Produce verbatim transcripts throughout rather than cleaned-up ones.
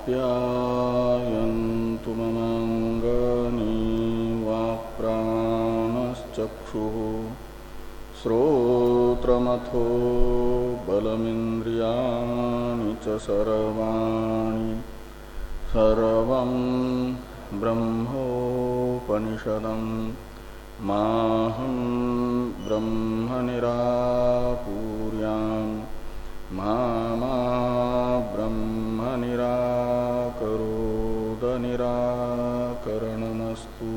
आप्यायन्तु ममाङ्गानि वाक्प्राणश्चक्षुः श्रोत्रमथो बलमिन्द्रियाणि च सर्वाणि सर्वं ब्रह्मोपनिषदं माहं ब्रह्म निराकुर्यां मा मा ब्रह्म निराकरोद निराकरणमस्तु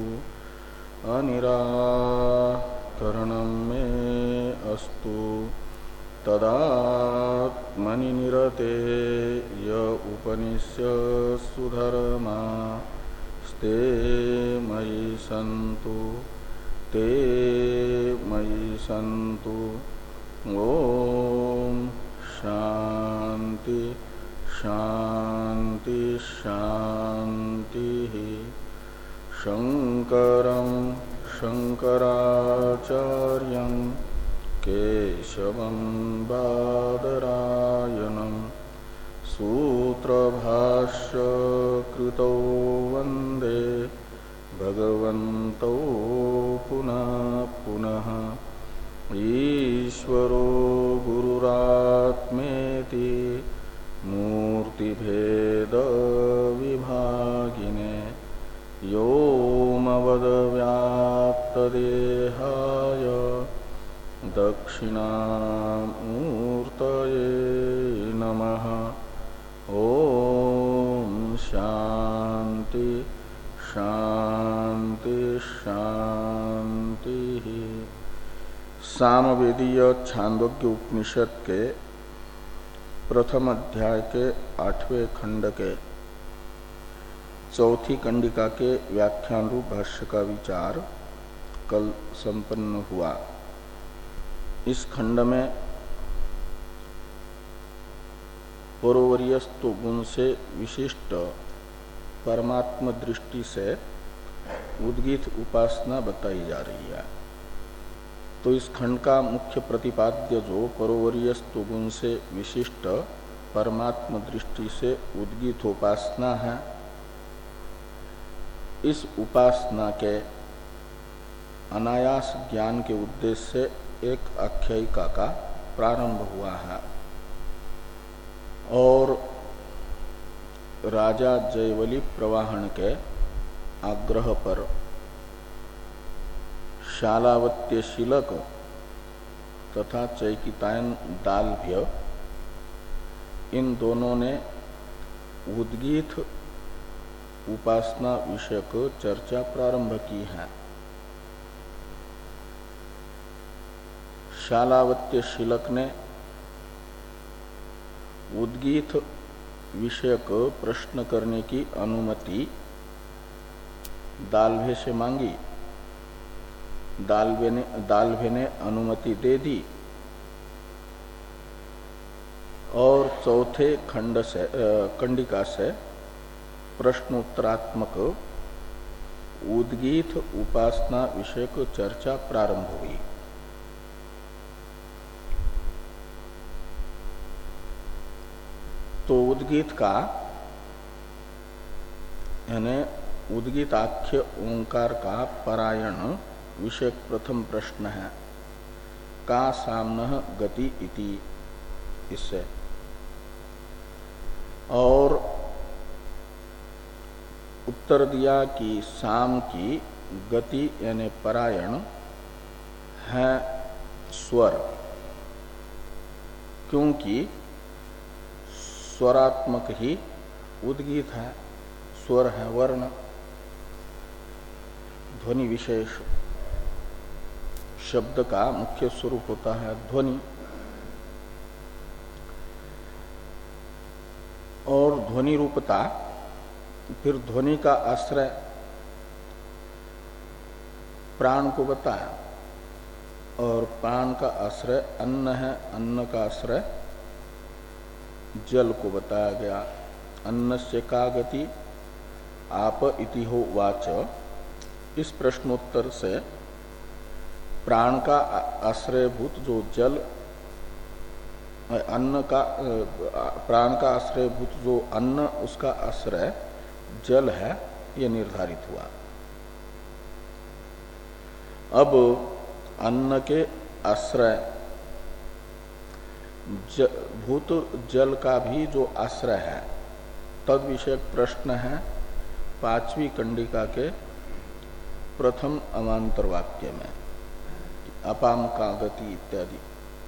अनिराकरणं मे अस्तु तदात्मनि निरते य उपनिष्यत्सु धर्मा स्ते मयि सन्तु ते मयि सन्तु। ओम शांति शांति शांति। शंकरं शंकराचार्यं केशवं बादरायणं सूत्रभाष्य कृतौ वन्दे भगवन्तौ पुनः पुनः। ईश्वरो गुरुरात्मेति मूर्तिभेद विभागिने व्योमवद्व्याप्तदेहाय दक्षिणामूर्तये नमः। ओम शांति शांति शांति। सामवेदीय छांदोग्य उपनिषद के प्रथम अध्याय के आठवें खंड के चौथी कंडिका के व्याख्यान रूप भाष्य का विचार कल संपन्न हुआ। इस खंड में परोवर्यस्त गुण से विशिष्ट परमात्म दृष्टि से उद्गीत उपासना बताई जा रही है। तो इस खंड का मुख्य प्रतिपाद्य जो परोवर्यस्त गुण से विशिष्ट परमात्म दृष्टि से उद्गीत उपासना है, इस उपासना के अनायास ज्ञान के उद्देश्य से एक आख्यायिका का प्रारंभ हुआ है और राजा जयवली प्रवाहन के आग्रह पर शालावत्य शिलक तथा चैकितायन दालभ्य इन दोनों ने उद्गीत उपासना विषयक चर्चा प्रारंभ की है। शालावत्य शिलक ने उद्गीत विषयक प्रश्न करने की अनुमति दालभे से मांगी। दालभे ने दालभे ने अनुमति दे दी और चौथे खंड से कंडिका से प्रश्नोत्तरात्मक उद्गीत उपासना विषयक चर्चा प्रारंभ हुई। तो उद्गीत का यानी उद्गीताख्य ओंकार का परायण विषय प्रथम प्रश्न है का साम्नः गति इति, इससे और उत्तर दिया कि साम की गति यानी परायण है स्वर, क्योंकि स्वरात्मक ही उद्गीत है, स्वर है वर्ण, ध्वनि विशेष शब्द का मुख्य स्वरूप होता है ध्वनि। और ध्वनि रूपता फिर ध्वनि का आश्रय प्राण को बताया और प्राण का आश्रय अन्न है, अन्न का आश्रय जल को बताया गया। अन्न से का गति आप इति हो वाच, इस प्रश्नोत्तर से प्राण का आश्रयभूत जो जल अन्न का प्राण का आश्रयभूत जो अन्न उसका आश्रय जल है ये निर्धारित हुआ। अब अन्न के आश्रय ज, भूत जल का भी जो आश्रय है तद विषयक प्रश्न है पांचवी कंडिका के प्रथम अमांतर वाक्य में, अपाम का गति इत्यादि।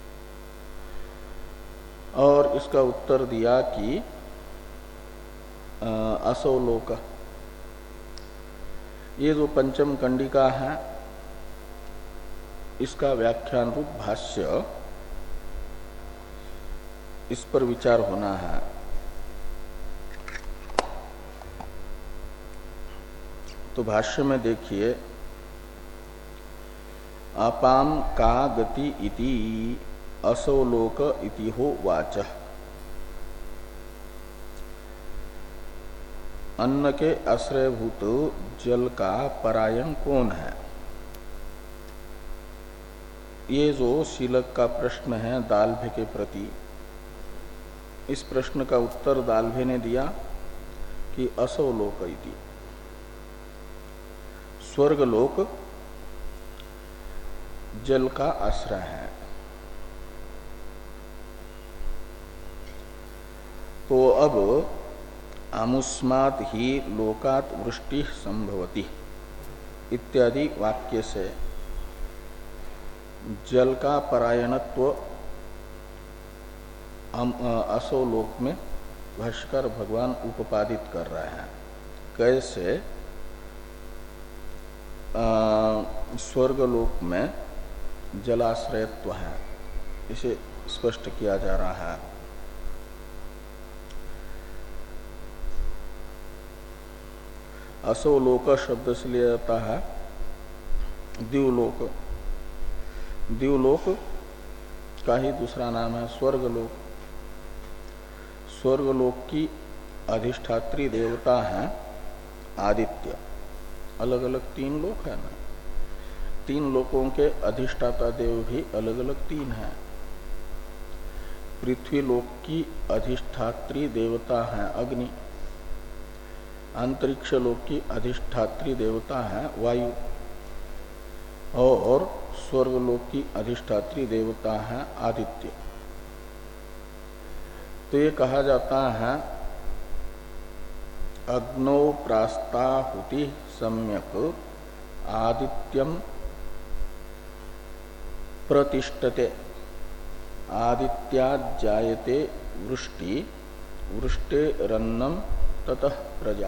और इसका उत्तर दिया कि असोलोक, ये जो पंचम कंडिका है इसका व्याख्यान रूप भाष्य, इस पर विचार होना है। तो भाष्य में देखिए, अपाम का गति इति असोलोक इति हो वाचः। अन्न के आश्रयभूत जल का परायण कौन है? ये जो शीलक का प्रश्न है दाल्भे के प्रति, इस प्रश्न का उत्तर दाल्भे ने दिया कि असोलोक इति, स्वर्गलोक जल का आश्रय है। तो अब आमुष्मात ही लोकात वृष्टि संभवति इत्यादि वाक्य से जल का परायणत्व असोलोक में भाष्कर भगवान उपादित कर रहे हैं। कैसे? स्वर्गलोक में जलाश्रयत्व है, इसे स्पष्ट किया जा रहा है। असोलोक शब्द से लिया जाता है द्युलोक। द्युलोक का ही दूसरा नाम है स्वर्गलोक। स्वर्गलोक की अधिष्ठात्री देवता है आदित्य। अलग अलग तीन लोक है ना, तीन लोकों के अधिष्ठाता देव भी अलग अलग तीन हैं। पृथ्वी लोक की अधिष्ठात्री देवता है अग्नि, अंतरिक्ष लोक की अधिष्ठात्री देवता है वायु, और स्वर्गलोक की अधिष्ठात्री देवता है आदित्य। तो ये कहा जाता है अग्नौ प्रास्ताहुति सम्यक आदित्यम प्रतिष्ठते, आदित्यात् जायते वृष्टि, वृष्टे रन्नम ततः प्रजा।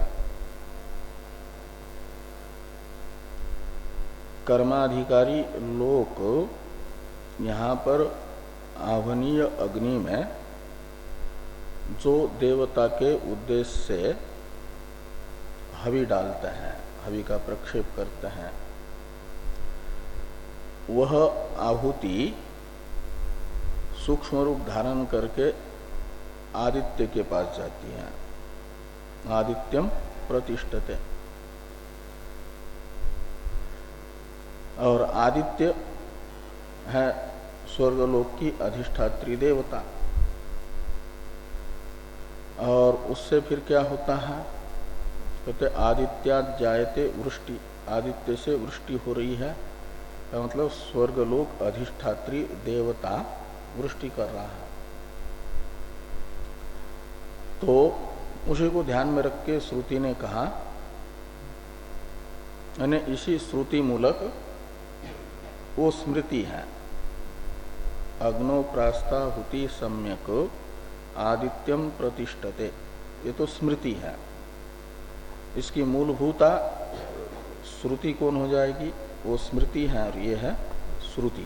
कर्माधिकारी लोक यहाँ पर आवनीय अग्नि में जो देवता के उद्देश्य से हवि डालते हैं, हवि का प्रक्षेप करते हैं, वह आहुति सूक्ष्म रूप धारण करके आदित्य के पास जाती है। आदित्यम प्रतिष्ठते, और आदित्य है स्वर्गलोक की अधिष्ठात्री देवता। और उससे फिर क्या होता है? कहते आदित्यात् जायते वृष्टि, आदित्य से वृष्टि हो रही है, तो मतलब स्वर्गलोक अधिष्ठात्री देवता वृष्टि कर रहा है। तो उसी को ध्यान में रख के श्रुति ने कहा, यानी इसी श्रुति मूलक वो स्मृति है, अग्नो प्रास्ताहुति सम्यक आदित्यम प्रतिष्ठते, ये तो स्मृति है। इसकी मूलभूता श्रुति कौन हो जाएगी? वो स्मृति है, और ये है श्रुति,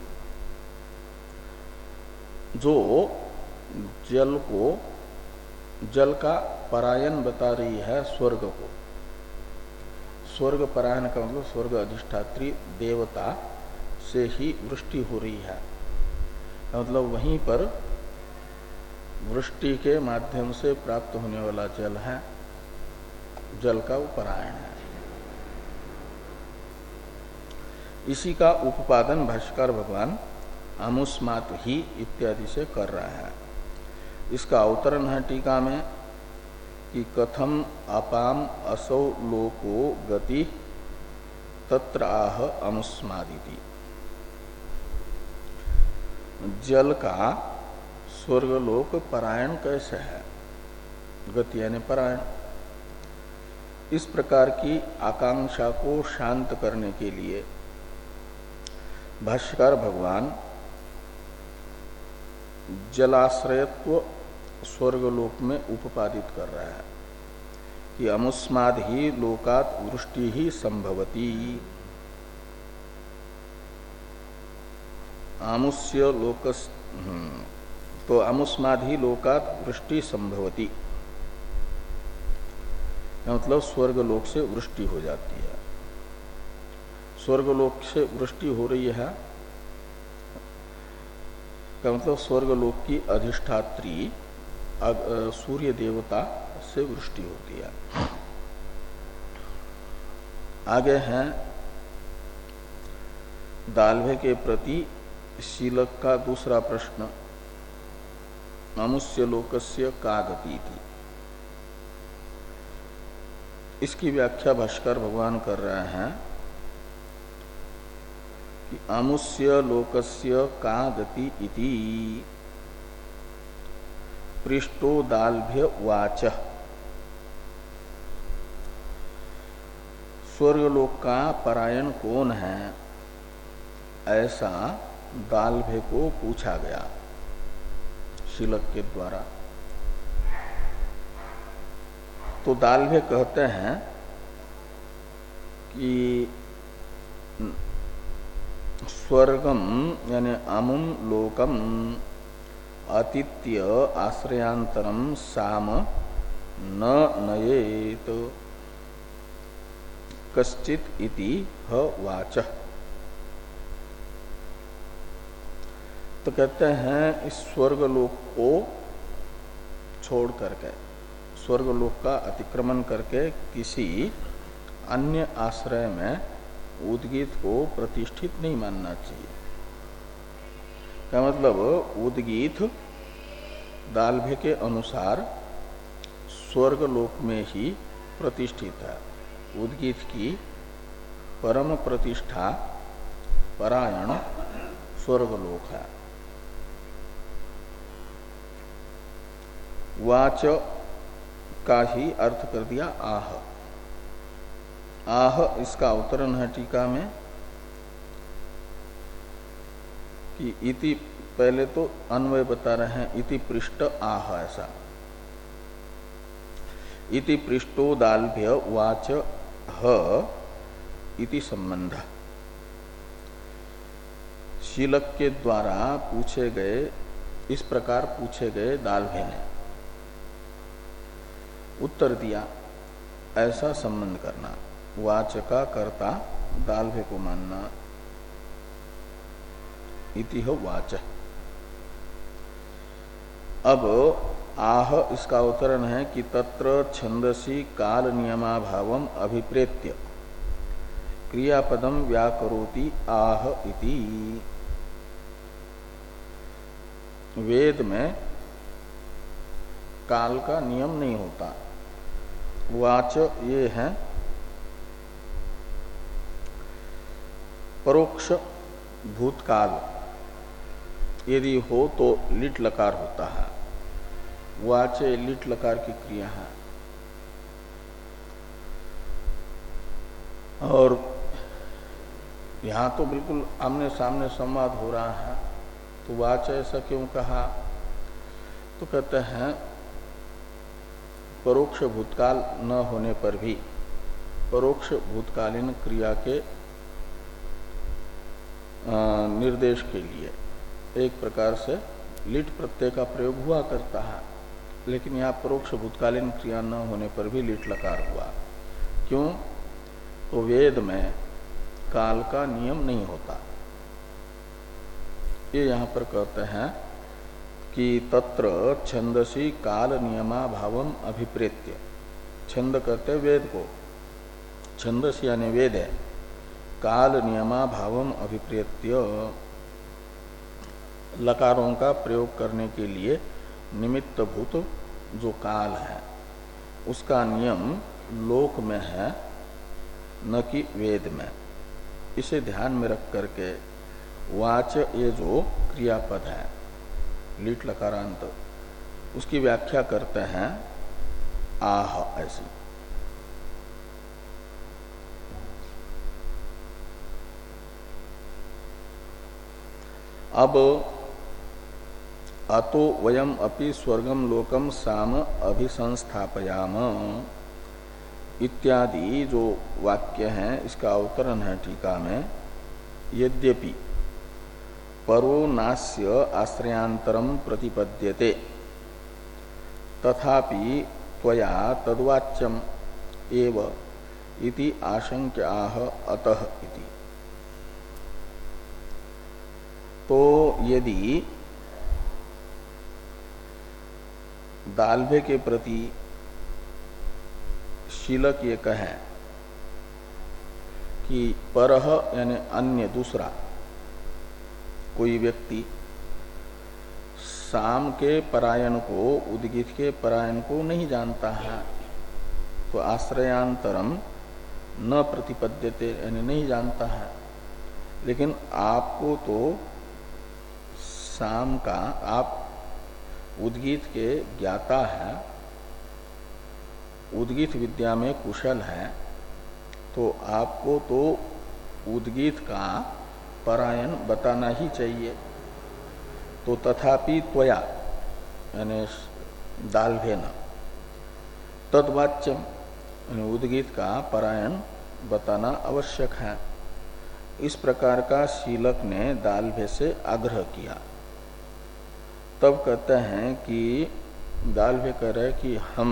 जो जल को, जल का परायण बता रही है स्वर्ग को। स्वर्ग परायण का मतलब स्वर्ग अधिष्ठात्री देवता से ही वृष्टि हो रही है, मतलब वहीं पर वृष्टि के माध्यम से प्राप्त होने वाला जल है, जल का उपरायण है। इसी का उपादन भाष्यकार भगवान आमुष्मात ही इत्यादि से कर रहा है। इसका अवतरण है टीका में कि कथम अपाम असौ लोको गति तत्र आह अमुस्मादिति। जल का स्वर्गलोक परायण कैसे है, गति यानी परायण। इस प्रकार की आकांक्षा को शांत करने के लिए भाष्यकार भगवान जलाश्रयत्व स्वर्गलोक में उपपादित कर रहा है कि अमुस्माद ही लोकात वृष्टि ही संभवती। आमुष्य लोकस तो अमुस्माद ही लोकात वृष्टि संभवती, मतलब स्वर्गलोक से वृष्टि हो जाती है। स्वर्गलोक से वृष्टि हो रही है का मतलब स्वर्गलोक की अधिष्ठात्री सूर्य देवता से वृष्टि होती है। आगे हैं दाल्भे के प्रति शीलक का दूसरा प्रश्न, अमुष्य लोकस्य का गति थी। इसकी व्याख्या भाष्कर भगवान कर रहे हैं कि अमुष्य लोकस्य का गति इति पृष्ठो दाल्भ्य वाच। स्वर्गलोक का परायण कौन है, ऐसा दाल्भ्य को पूछा गया शीलक के द्वारा। तो दाल्भ्य कहते हैं कि स्वर्गम यानी अमुम लोकम अतिथ्य आश्रयांतरम साम न नयेत कश्चित इति ह वाच। तो कहते हैं इस स्वर्गलोक को छोड़ करके, स्वर्गलोक का अतिक्रमण करके किसी अन्य आश्रय में उद्गीत को प्रतिष्ठित नहीं मानना चाहिए। क्या मतलब, उद्गीत दाल्भ्य के अनुसार स्वर्गलोक में ही प्रतिष्ठित है। उद्गीत की परम प्रतिष्ठा परायण स्वर्गलोक है। वाच का ही अर्थ कर दिया आह। आह इसका अवतरण है टीका में कि इति, पहले तो अन्वय बता रहे हैं, इति पृष्ठ आह ऐसा। इति पृष्ठो दाल्भ्य वाच ह इति संबंध। शीलक के द्वारा पूछे गए, इस प्रकार पूछे गए दाल्भ्य ने उत्तर दिया, ऐसा संबंध करना। वाच का कर्ता दाल्भ्य को मानना। इति हो वाच। अब आह इसका अवतरण है कि तत्र छंदसी काल नियमाभावम अभिप्रेत्य क्रियापदम व्याकरोति आह इति। वेद में काल का नियम नहीं होता। वाच ये है परोक्ष भूतकाल, यदि हो तो लिट लकार होता है। वाच लिट लकार की क्रिया है। और यहाँ तो बिल्कुल आमने सामने संवाद हो रहा है, तो वाच ऐसा क्यों कहा? तो कहते हैं परोक्ष भूतकाल न होने पर भी परोक्ष भूतकालीन क्रिया के निर्देश के लिए एक प्रकार से लिट प्रत्यय का प्रयोग हुआ करता है, लेकिन यहाँ परोक्ष भूतकालीन क्रिया न होने पर भी लिट लकार हुआ। क्यों? तो वेद में काल का नियम नहीं होता। ये यहाँ पर कहते हैं कि तत्र छंदसी काल नियमा भावम अभिप्रेत्य। छंद कहते वेद को, छंदस यानी वेद है। काल नियमा भावम अभिप्रेत्य लकारों का प्रयोग करने के लिए निमित्तभूत जो काल है उसका नियम लोक में है, न कि वेद में। इसे ध्यान में रख करके वाच ये जो क्रियापद है लीट लकारांत, उसकी व्याख्या करते हैं आह ऐसी। अब अतो वयम अपि स्वर्गम लोकम साम अभिसंस्थापयाम इत्यादि जो वाक्य हैं इसका अवतरण है टीका में। यद्यपि परो नास्य आश्रयांतरम प्रतिपद्यते तथापि त्वया तद्वाच्यम एव इति आशंक्याह अतः इति। तो यदि दाल्भे के प्रति शीलक ये कहे कि परह यानी अन्य दूसरा कोई व्यक्ति साम के परायण को उद्गीत के परायण को नहीं जानता है, तो आश्रयांतरम न प्रतिपद्यते यानी नहीं जानता है। लेकिन आपको तो साम का, आप उद्गीत के ज्ञाता है, उद्गीत विद्या में कुशल है, तो आपको तो उद्गीत का परायण बताना ही चाहिए। तो तथापि त्वया यानी दाल्भेन तद्वाच्यम यानी उद्गीत का परायण बताना आवश्यक है। इस प्रकार का शीलक ने दाल्भे से आग्रह किया। तब कहते हैं कि दाल्भे कह रहे कि हम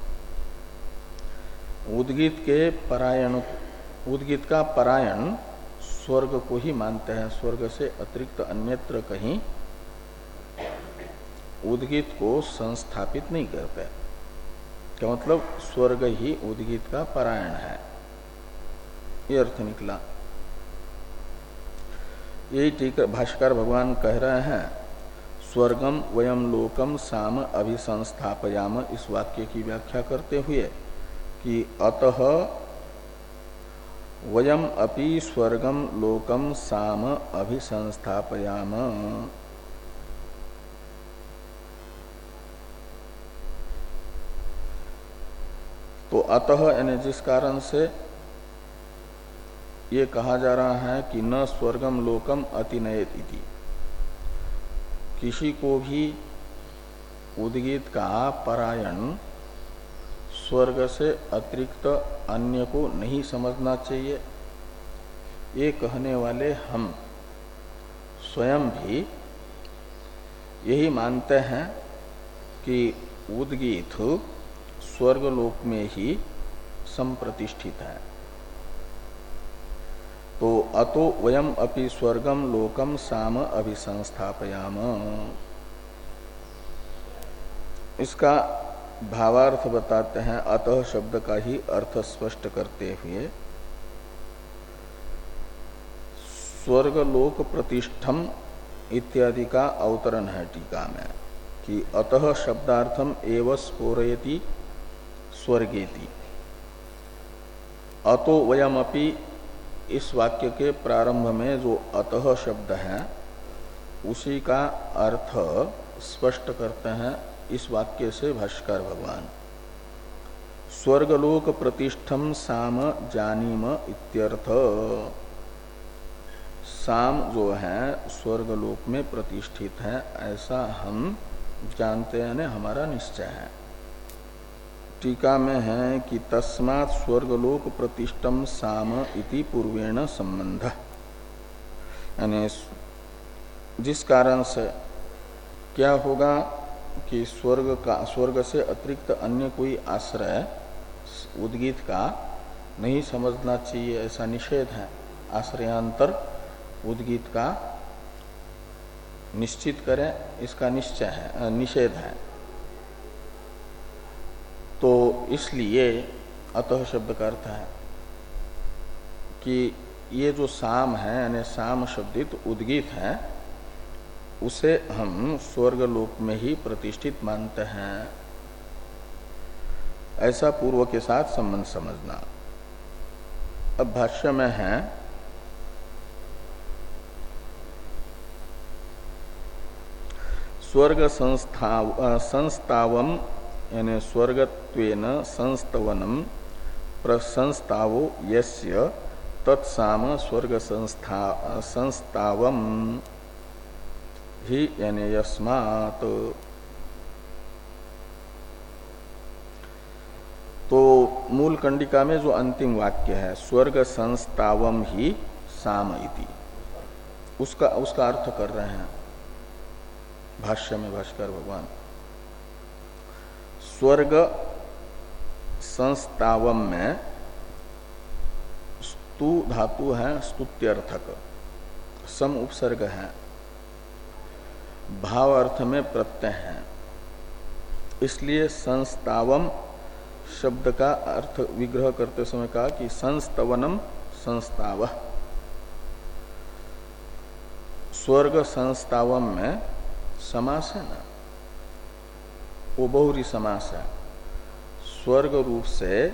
उद्गीत के परायण, उद्गीत का परायण स्वर्ग को ही मानते हैं, स्वर्ग से अतिरिक्त अन्यत्र कहीं उद्गीत को संस्थापित नहीं करते। क्या मतलब स्वर्ग ही उद्गीत का परायण है, ये अर्थ निकला। यही ठीक भाष्कर भगवान कह रहे हैं स्वर्गम वयम लोकम साम अभिसंस्थापयाम, इस वाक्य की व्याख्या करते हुए कि अतः वयम अपि स्वर्गम लोकम साम अभिसंस्थापयाम। तो अतः यानी जिस कारण से ये कहा जा रहा है कि न स्वर्गम लोकम अतिनयत इति, किसी को भी उद्गीत का परायण स्वर्ग से अतिरिक्त अन्य को नहीं समझना चाहिए, ये कहने वाले हम स्वयं भी यही मानते हैं कि उद्गीत स्वर्गलोक में ही संप्रतिष्ठित है। तो अतो वयम अपि स्वर्गम लोकम साम अभिसंस्थापयाम, इसका भावार्थ बताते हैं। अतः शब्द का ही अर्थ स्पष्ट करते हुए स्वर्गलोक प्रतिष्ठम इत्यादि का अवतरण है टीका में कि अतः शब्दार्थम एव स्फोरयति स्वर्गेति। अतो वयमपि इस वाक्य के प्रारंभ में जो अतः शब्द है उसी का अर्थ स्पष्ट करते हैं इस वाक्य से भाष्कर भगवान। स्वर्गलोक प्रतिष्ठम साम जानीम इत्यर्थ, साम जो है स्वर्गलोक में प्रतिष्ठित है ऐसा हम जानते हैं, ने हमारा निश्चय है। टीका में है कि तस्मात् स्वर्गलोक प्रतिष्ठम साम इति पूर्वेण संबंध, यानी जिस कारण से क्या होगा कि स्वर्ग का, स्वर्ग से अतिरिक्त अन्य कोई आश्रय उद्गीत का नहीं समझना चाहिए, ऐसा निषेध है। आश्रयांतर उद्गीत का निश्चित करें, इसका निश्चय है, निषेध है। तो इसलिए अतः शब्द का अर्थ है कि ये जो साम है यानी साम शब्दित उद्गीत है, उसे हम स्वर्गलोक में ही प्रतिष्ठित मानते हैं, ऐसा पूर्व के साथ संबंध समझना। अब भाष्य में है स्वर्ग संस्थाव संस्थावम यानी स्वर्गत्वेन संस्तवनम प्रसंस्थावो यस्य तत्साम स्वर्ग संस्था संस्थावम ही यानी यस्मात्। तो मूल कंडिका में जो अंतिम वाक्य है स्वर्ग संस्थावम ही साम इति, उसका उसका अर्थ कर रहे हैं भाष्य में भाष्कर भगवान। स्वर्ग संस्थावम में स्तु धातु है स्तुत्यर्थक, सम उपसर्ग है, भाव अर्थ में प्रत्यय है, इसलिए संस्थावम शब्द का अर्थ विग्रह करते समय कहा कि संस्तवनम संस्थाव। स्वर्ग संस्थावम में समास है ना, वो बहुरी समास है। स्वर्ग रूप से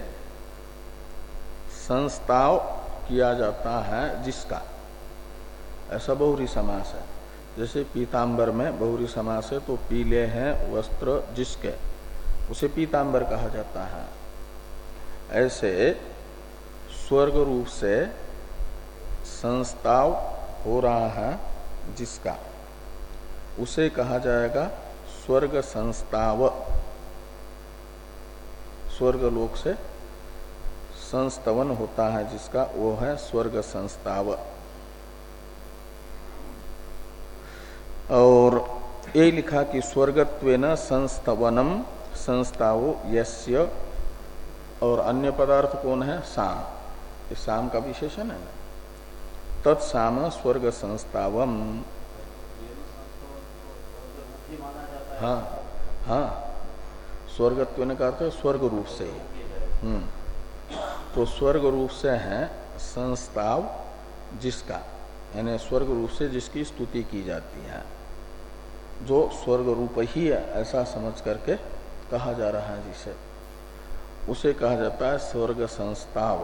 संस्थाव किया जाता है जिसका, ऐसा बहुरी समास है। जैसे पीतांबर में बहुरी समास है तो पीले हैं वस्त्र जिसके, उसे पीतांबर कहा जाता है। ऐसे स्वर्ग रूप से संस्थाव हो रहा है जिसका, उसे कहा जाएगा स्वर्ग संस्थाव। स्वर्ग लोक से संस्तवन होता है जिसका, वो है स्वर्ग संस्थाव। और ये लिखा कि स्वर्गत्वेन संस्तवनम संस्थावो यस्य, और अन्य पदार्थ कौन है? साम। ये साम का विशेषण है ना, तत्साम स्वर्ग संस्थावम। हाँ हाँ, स्वर्गत्वेन का अर्थ है स्वर्ग रूप से। हम्म तो स्वर्ग रूप से है संस्थाव जिसका, यानी स्वर्ग रूप से जिसकी स्तुति की जाती है, जो स्वर्ग रूप ही है ऐसा समझ करके कहा जा रहा है जिसे, उसे कहा जाता है स्वर्ग संस्थाव।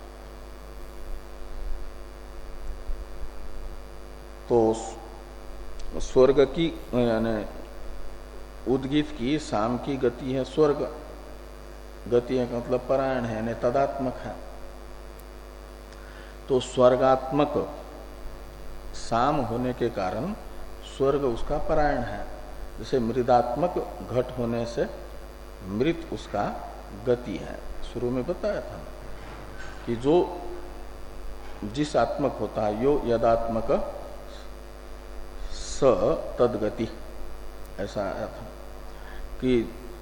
तो स्वर्ग की यानी उद्गीत की साम की गति है स्वर्ग, गति है मतलब परायण है यानी तदात्मक है। तो स्वर्गात्मक साम होने के कारण स्वर्ग उसका परायण है। जैसे मृदात्मक घट होने से मृत उसका गति है। शुरू में बताया था कि जो जिस आत्मक होता है यो यदात्मक स तदगति, ऐसा आया था कि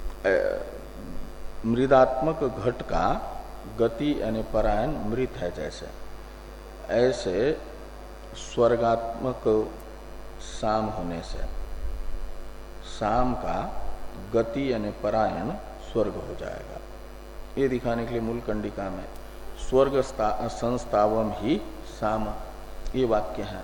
मृदात्मक घट का गति यानी परायण मृत है। जैसे ऐसे स्वर्गात्मक साम होने से साम का गति यानी परायण स्वर्ग हो जाएगा। ये दिखाने के लिए मूल कंडिका में स्वर्ग संस्थावम ही साम ये वाक्य है।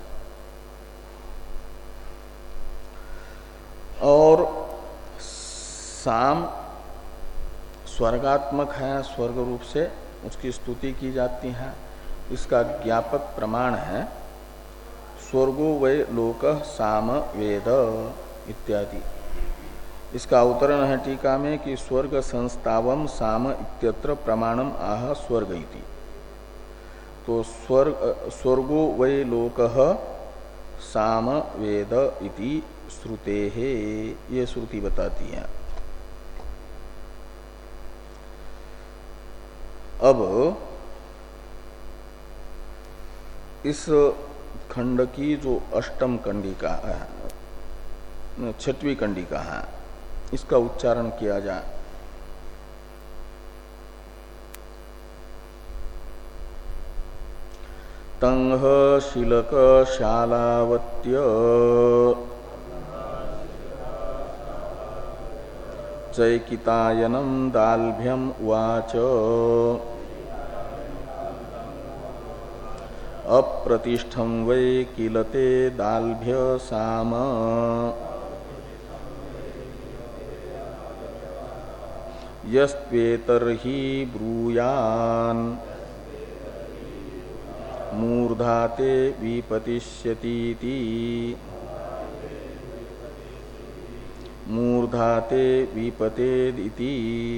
और साम स्वर्गात्मक है, स्वर्ग रूप से उसकी स्तुति की जाती है। इसका ज्ञापक प्रमाण है स्वर्गो वै लोक साम वेद इत्यादि। इसका अवतरण है टीका में कि स्वर्ग संस्थावम साम इत्यत्र प्रमाणम आह स्वर्ग इति। तो स्वर्ग स्वर्गो वै लोकः साम वेद इति श्रुतेः, ये श्रुति बताती है। अब इस खंड की जो अष्टम कंडिका है, छठवीं कंडिका है, इसका उच्चारण किया जाए। तंह शिलक शालावत्य चैकितायनम दाल्भ्यम उवाच अप्रतिष्ठं वै किलते दाल्भ्य साम यस्त्वेतर्हि ब्रूयान् मूर्धाते विपतिष्यतीति मूर्धाते विपतेदिति।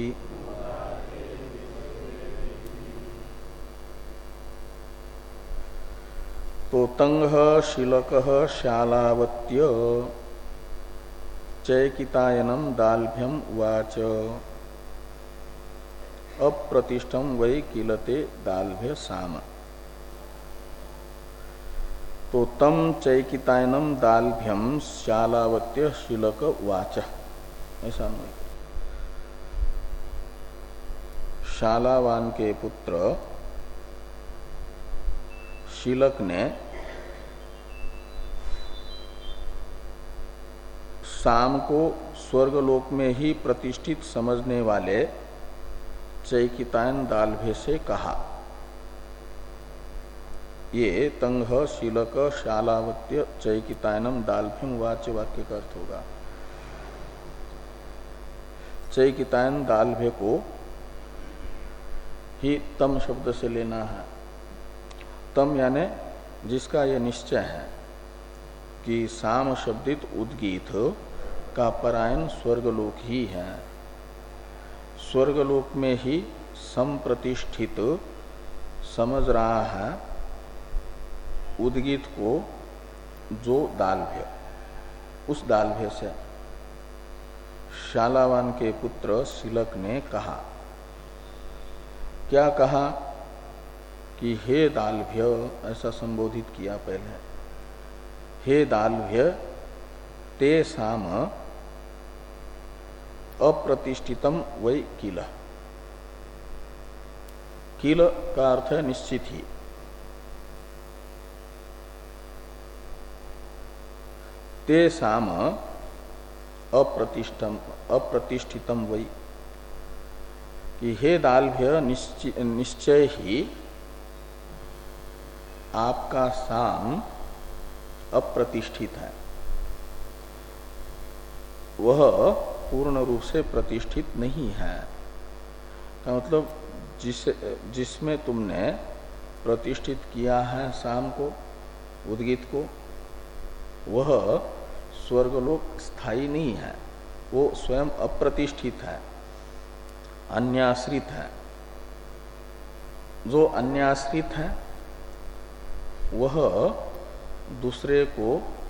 तो तंग शिलक शालावत्य चैकितायनम दाल्भ्यम वाच अप्रतिष्ठम वै किलते दाल्भ्य साम। तो तम चैकितायनम दाल्भ्यम शालावत्य शिलक वाच, ऐसा नहीं। शालावान के पुत्र शिलक ने साम को स्वर्गलोक में ही प्रतिष्ठित समझने वाले चैकितायन दाल्भ्य से कहा। ये तंग शिलक शालावत्य चैकितायनम दाल्भ्यम वाच्य वाक्य का अर्थ होगा। चैकितायन दाल्भ्य को ही तम शब्द से लेना है। तम यानी जिसका यह निश्चय है कि साम शब्दित उद्गीत का परायण स्वर्गलोक ही है, स्वर्गलोक में ही संप्रतिष्ठित समझ रहा है उद्गीत को, जो दाल्भ्य, उस दाल्भ्य से शालावान के पुत्र शिलक ने कहा। क्या कहा कि हे दाल्भ्य, ऐसा संबोधित किया पहले। हे दाल्भ्य, ते साम अप्रतिष्ठितम वै किल। किल का अर्थ है निश्चित ही। ते साम अप्रतिष्ठम अप्रतिष्ठितम वै, कि हे दाल्भ्य निश्चय, निश्चय ही आपका साम अप्रतिष्ठित है, वह पूर्ण रूप से प्रतिष्ठित नहीं है। का मतलब जिस जिसमें तुमने प्रतिष्ठित किया है साम को, उद्गीत को, वह स्वर्गलोक स्थायी नहीं है, वो स्वयं अप्रतिष्ठित है, अन्याश्रित है। जो अन्याश्रित है वह दूसरे को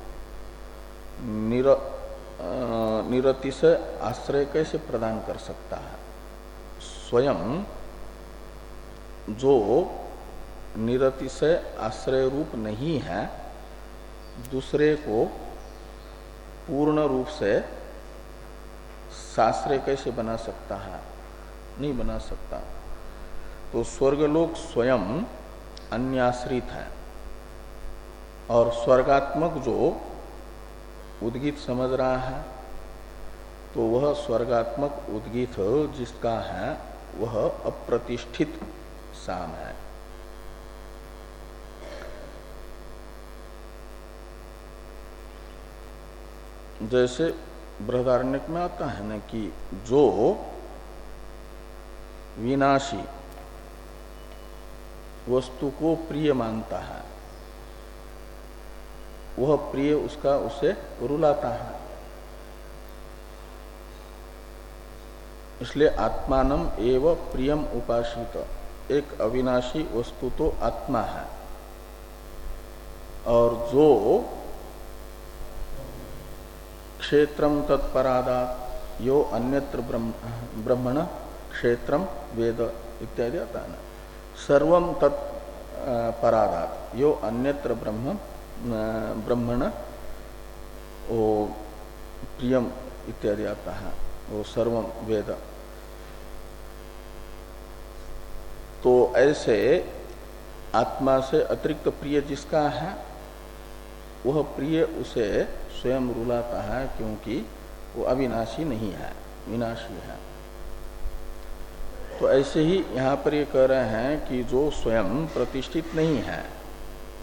निर, निरति से आश्रय कैसे प्रदान कर सकता है। स्वयं जो निरति से आश्रय रूप नहीं है, दूसरे को पूर्ण रूप से साश्रय कैसे बना सकता है, नहीं बना सकता। तो स्वर्गलोक स्वयं अन्याश्रित है, और स्वर्गात्मक जो उद्गीत समझ रहा है, तो वह स्वर्गात्मक उद्गीत जिसका है वह अप्रतिष्ठित साम है। जैसे बृहदारण्यक में आता है ना कि जो विनाशी वस्तु को प्रिय मानता है, वह प्रिय उसका उसे रुलाता है। इसलिए आत्मानम एव प्रियम उपासित, एक अविनाशी वस्तु तो आत्मा है, और जो क्षेत्रम तत्परादात यो अन्यत्र ब्रह्मण क्षेत्रम वेद इत्यादि आता है ना। सर्वम तत्परादात यो अन्यत्र ब्रह्म ब्रह्मण वो प्रियम इत्यादि आता है, वो सर्वम वेद। तो ऐसे आत्मा से अतिरिक्त प्रिय जिसका है, वह प्रिय उसे स्वयं रुलाता है, क्योंकि वो अविनाशी नहीं है, विनाशी है। तो ऐसे ही यहाँ पर ये कह रहे हैं कि जो स्वयं प्रतिष्ठित नहीं है,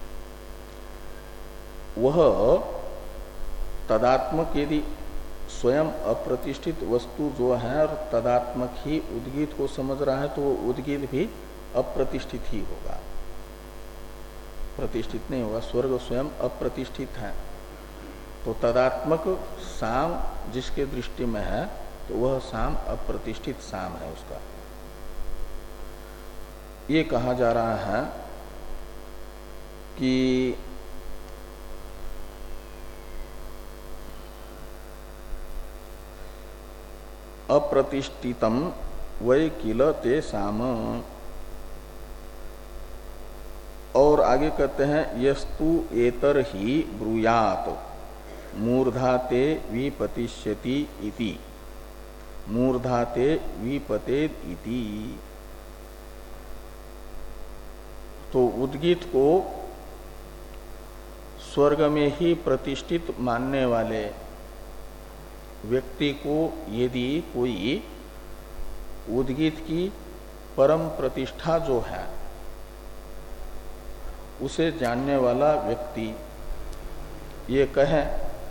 वह तदात्मक यदि स्वयं अप्रतिष्ठित वस्तु जो है और तदात्मक ही उद्गीत को समझ रहा है तो वो उद्गीत भी अप्रतिष्ठित ही होगा, प्रतिष्ठित नहीं होगा। स्वर्ग स्वयं अप्रतिष्ठित है तो तदात्मक साम जिसके दृष्टि में है तो वह साम अप्रतिष्ठित साम है उसका। ये कहा जा रहा है कि अप्रतिष्ठितम वै किल ते साम। और आगे कहते हैं यस्तु एतर ही ब्रूयात मूर्धाते विपतिष्यति इति, मूर्धाते विपतेद इति। तो उद्गीत को स्वर्ग में ही प्रतिष्ठित मानने वाले व्यक्ति को यदि कोई उद्गीत की परम प्रतिष्ठा जो है उसे जानने वाला व्यक्ति ये कहे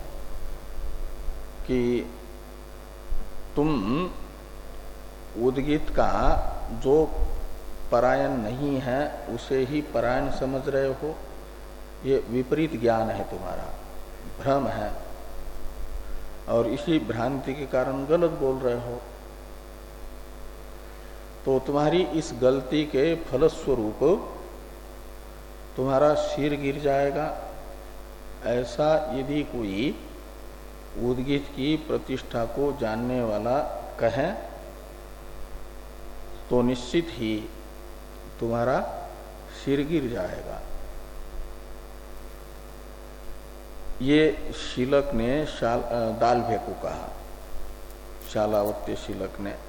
कि तुम उद्गीत का जो परायण नहीं है उसे ही परायण समझ रहे हो, ये विपरीत ज्ञान है, तुम्हारा भ्रम है और इसी भ्रांति के कारण गलत बोल रहे हो। तो तुम्हारी इस गलती के फलस्वरूप तुम्हारा सिर गिर जाएगा। ऐसा यदि कोई उद्गीत की प्रतिष्ठा को जानने वाला कहे तो निश्चित ही तुम्हारा सिर गिर जाएगा। ये शीलक ने शाल दालभे को कहा, शालावत्य शीलक ने।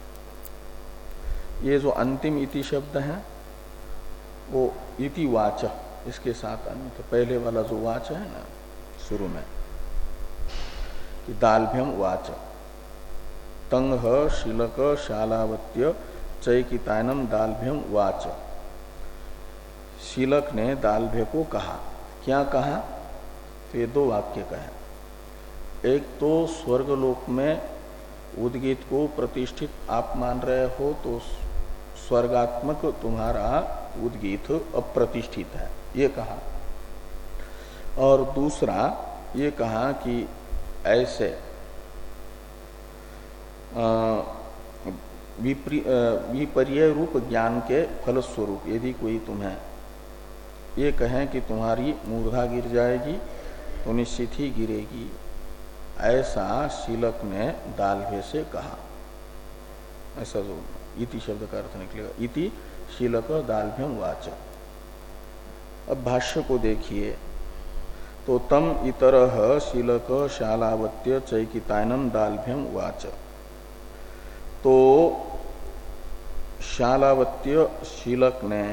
ये जो अंतिम इति शब्द है वो इति वाच, इसके साथ अन्य पहले वाला जो वाच है ना शुरू में कि दालभ्यम वाच तंग शीलक शालावत्य चैकितायनम दालभ्यम वाच। शीलक ने दालभ्य को कहा, क्या कहा? तो ये दो वाक्य कहे। एक तो स्वर्गलोक में उद्गीत को प्रतिष्ठित आप मान रहे हो तो स्वर्गात्मक तुम्हारा उद्गीत अप्रतिष्ठित है, ये कहा। और दूसरा ये कहा कि ऐसे विपर्य रूप ज्ञान के फलस्वरूप यदि कोई तुम्हें ये कहें कि तुम्हारी मूर्धा गिर जाएगी तो निश्चित ही गिरेगी, ऐसा शीलक ने दालभे से कहा। ऐसा जो इति शब्द का अर्थ निकलेगा, इति शीलक दालभ्यम वाच। अब भाष्य को देखिए तो तम इतरह शीलक शालावत्य चैकितायनम दालभ्यम वाच। तो शालावत्य शीलक ने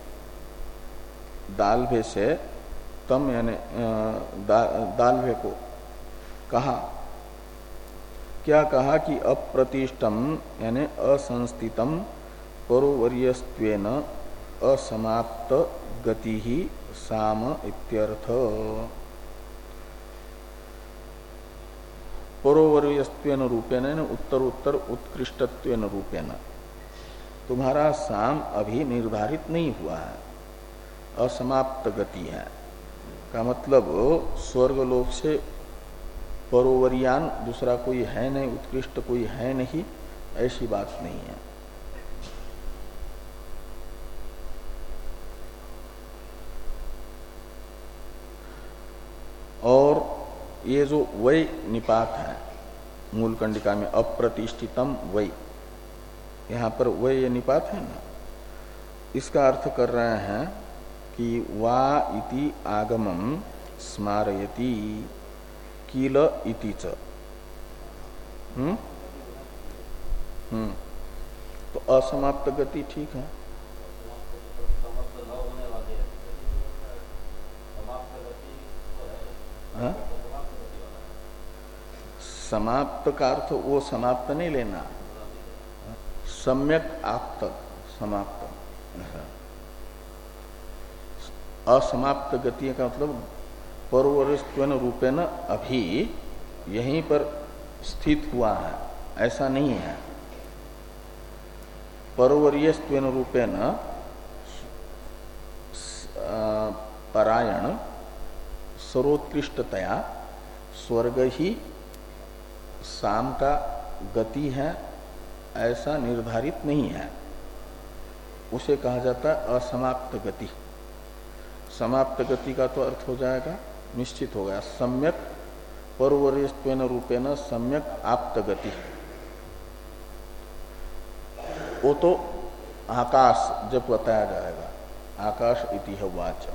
दालभे से तम यानी दा, दालभे को कहा, क्या कहा कि अप्रतिष्ठम यानी असंस्थितम परोवर्यस्त्वेन असमाप्त गति ही साम इत्यर्थ। परोवर्यस्त्वेन रूपेण उत्तरोत्तर उत्कृष्टत्वेन रूपेण तुम्हारा साम अभी निर्धारित नहीं हुआ है, असमाप्त गति है। का मतलब स्वर्गलोक से परोवर्यान दूसरा कोई है नहीं, उत्कृष्ट कोई है नहीं, ऐसी बात नहीं है। और ये जो वै निपात है मूल कंडिका में अप्रतिष्ठितम वै, यहाँ पर वै ये निपात है ना, इसका अर्थ कर रहे हैं कि वा इति आगमम स्मारयति किल इति च। हम्म हम्म तो असमाप्त गति ठीक है। हाँ? समाप्त का अर्थ वो समाप्त नहीं लेना, सम्यक आप्त समाप्त। असमाप्त गति का मतलब परवर्यस्त्वेन रूपेण अभी यहीं पर स्थित हुआ है, ऐसा नहीं है। परवर्यस्त्वेन रूपेण परायण सर्वोत्कृष्टतया स्वर्ग ही साम का गति है, ऐसा निर्धारित नहीं है। उसे कहा जाता है असमाप्त गति। समाप्त गति का तो अर्थ हो जाएगा, निश्चित हो गया, सम्यक परवर्यस्त्वेन रूपेण सम्यक आप्त गति। वो तो आकाश जब बताया जाएगा, आकाश इति है वाच।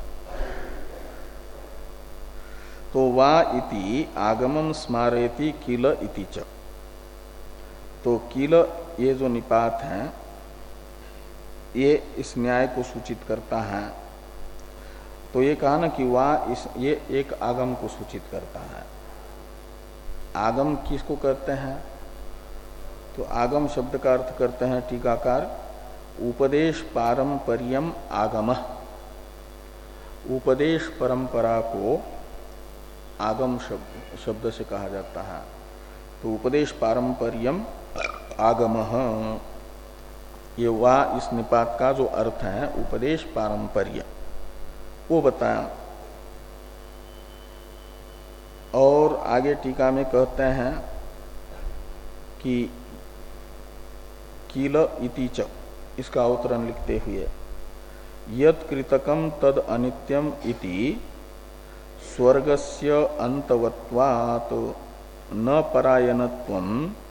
तो वा इति आगमम स्मारयति किल इति च। तो किल ये जो निपात है ये इस न्याय को सूचित करता है। तो ये कहा ना कि वा इस ये एक आगम को सूचित करता है। आगम किसको कहते हैं? तो आगम शब्द का अर्थ करते हैं टीकाकार उपदेश पारंपरियम आगमः। उपदेश परंपरा को आगम शब्द शब्द से कहा जाता है। तो उपदेश पारंपरियम आगमः, ये वा इस निपात का जो अर्थ है उपदेश पारंपर्य वो बताया। और आगे टीका में कहते हैं कि कील इति च, इसका अवतरण लिखते हुए यत् कृतकम तद अनित्यम इति स्वर्गस्य अंतवत्वात् न परायणत्वं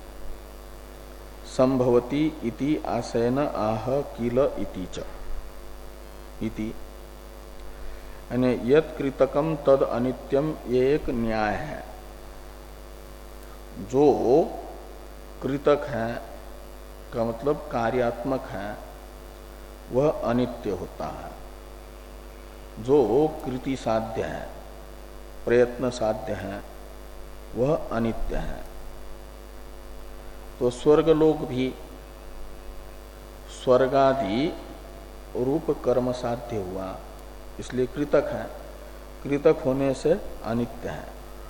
संभवति इति आशयन आह किल इति च। इति यानी यत् कृतकम तद अनित्यम, ये एक न्याय है। जो कृतक है का मतलब कार्यात्मक है वह अनित्य होता है। जो कृति साध्य है, प्रयत्न साध्य है, वह अनित्य है। तो स्वर्गलोक भी स्वर्गादि रूप कर्म साध्य हुआ, इसलिए कृतक है। कृतक होने से अनित्य है।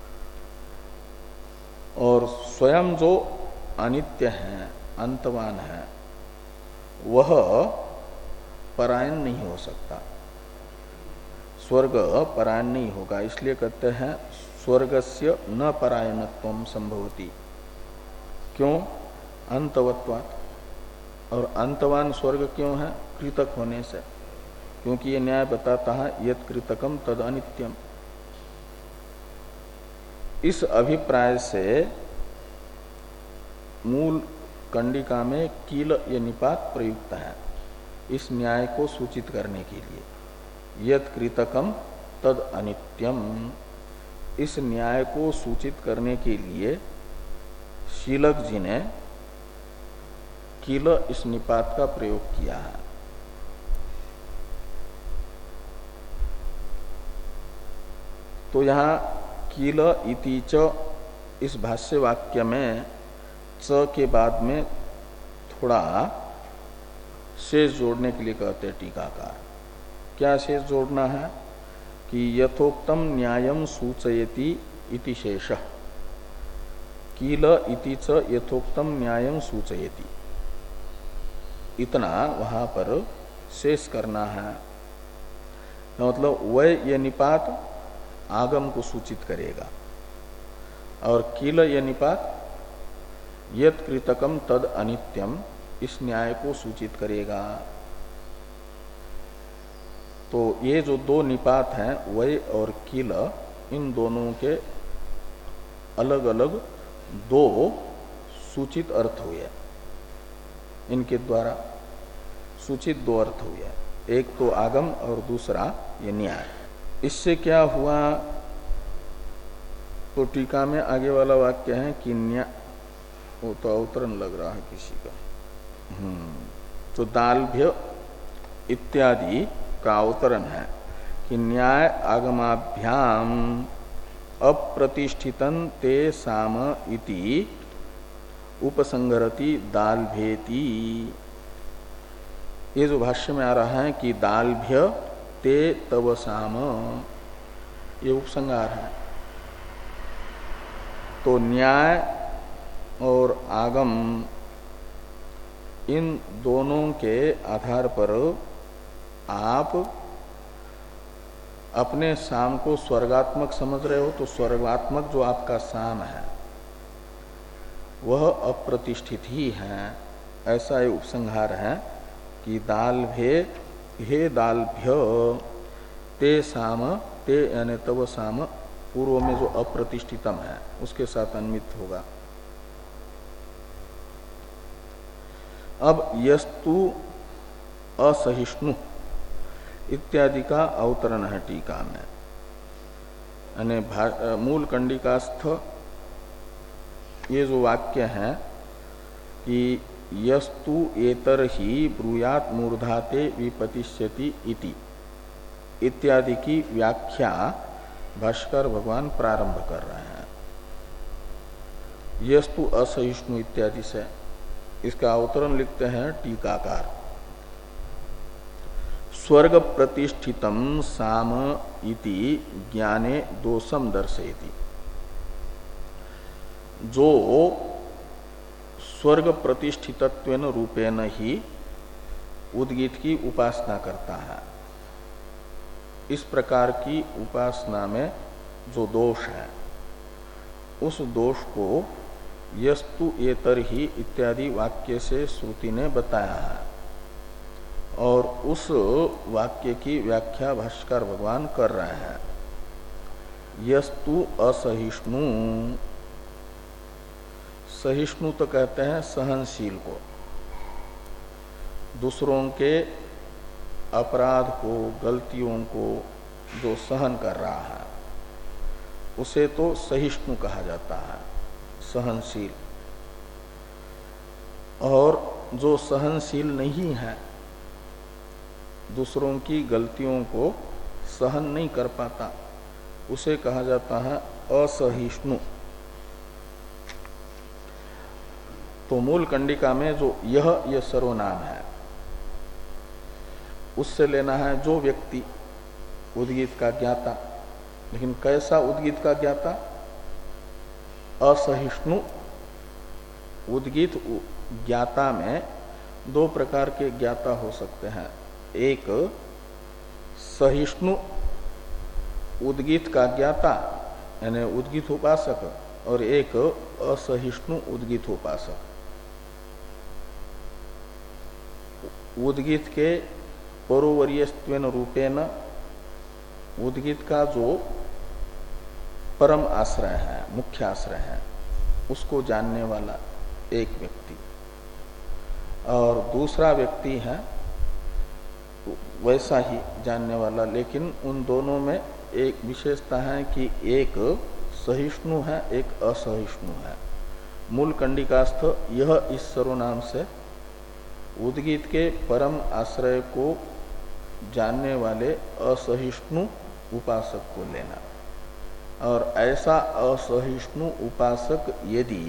और स्वयं जो अनित्य है, अंतवान है, वह परायण नहीं हो सकता। स्वर्ग परायण नहीं होगा, इसलिए कहते हैं स्वर्गस्य न परायणत्वं संभवति। क्यों? अंतवत्वात्। और अंतवान स्वर्ग क्यों है? कृतक होने से। क्योंकि ये न्याय बताता है यत् कृतकम तद अनित्यम। इस अभिप्राय से मूल कंडिका में कील ये निपात प्रयुक्त है, इस न्याय को सूचित करने के लिए। यत् कृतकम तद अनित्यम, इस न्याय को सूचित करने के लिए शीलक जी ने कील इस निपात का प्रयोग किया है। तो यहाँ कील इति च इस भाष्य वाक्य में च के बाद में थोड़ा शेष जोड़ने के लिए कहते हैं टीकाकार। क्या शेष जोड़ना है? कि यथोक्तम न्यायम सूचयति इति शेषः, कील इति च यथोक्तम न्यायम सूचयति, इतना वहां पर शेष करना है। मतलब वह ये निपात आगम को सूचित करेगा और कील ये निपात यत् कृतकम तद अनित्यम इस न्याय को सूचित करेगा। तो ये जो दो निपात हैं वय और कील, इन दोनों के अलग अलग दो सूचित अर्थ हुए। इनके द्वारा सूचित दो अर्थ हुए, एक तो आगम और दूसरा ये न्याय। इससे क्या हुआ? तो टीका में आगे वाला वाक्य है कि न्याय, वो तो अवतरण लग रहा है किसी का। हम्म तो दालभ्य इत्यादि का अवतरण है कि न्याय आगमाभ्याम अप्रतिष्ठितं ते साम इति उपसंगरति दालभेति। ये जो भाष्य में आ रहा है कि दालभ्य ते तव साम, ये उपसंहार है। तो न्याय और आगम इन दोनों के आधार पर आप अपने साम को स्वर्गात्मक समझ रहे हो, तो स्वर्गात्मक जो आपका साम है वह अप्रतिष्ठित ही है। ऐसा ये उपसंहार है कि दाल भे हे दालभ्य ते साम ते यानी तव साम पूर्व में जो अप्रतिष्ठितम है उसके साथ अन्वित होगा। अब यस्तु असहिष्णु इत्यादि का अवतरण है टीका में, यानी मूल कंडिकास्थ ये जो वाक्य है कि यस्तु एतर ही ब्रूयात मूर्धाते विपतिष्यति इति इत्यादि की व्याख्या भाष्कर भगवान प्रारंभ कर रहे हैं। यस्तु असहिष्णु इत्यादि से इसका अवतरण लिखते हैं टीकाकार। स्वर्ग प्रतिष्ठितम साम इति ज्ञाने दोषम दर्शयति। जो स्वर्ग प्रतिष्ठितत्वेन रूपेण ही उद्गीत की उपासना करता है, इस प्रकार की उपासना में जो दोष है उस दोष को यस्तु एतर ही इत्यादि वाक्य से श्रुति ने बताया है और उस वाक्य की व्याख्या भाष्कर भगवान कर रहे हैं। यस्तु असहिष्णु, सहिष्णु तो कहते हैं सहनशील को, दूसरों के अपराध को गलतियों को जो सहन कर रहा है उसे तो सहिष्णु कहा जाता है, सहनशील। और जो सहनशील नहीं है, दूसरों की गलतियों को सहन नहीं कर पाता, उसे कहा जाता है असहिष्णु। तो मूल कंडिका में जो यह यह सर्वनाम है उससे लेना है जो व्यक्ति उद्गीत का ज्ञाता। लेकिन कैसा उद्गीत का ज्ञाता? असहिष्णु। उद्गीत ज्ञाता में दो प्रकार के ज्ञाता हो सकते हैं, एक सहिष्णु उद्गीत का ज्ञाता यानी उद्गीत उपासक, और एक असहिष्णु उद्गीत उपासक। उद्गीत के परोवर्यस्त्वेन रूपेण उद्गीत का जो परम आश्रय है, मुख्य आश्रय है, उसको जानने वाला एक व्यक्ति, और दूसरा व्यक्ति है वैसा ही जानने वाला। लेकिन उन दोनों में एक विशेषता है कि एक सहिष्णु है, एक असहिष्णु है। मूल कंडिकास्थ यह इस सर्वनाम से उद्गीत के परम आश्रय को जानने वाले असहिष्णु उपासक को लेना, और ऐसा असहिष्णु उपासक यदि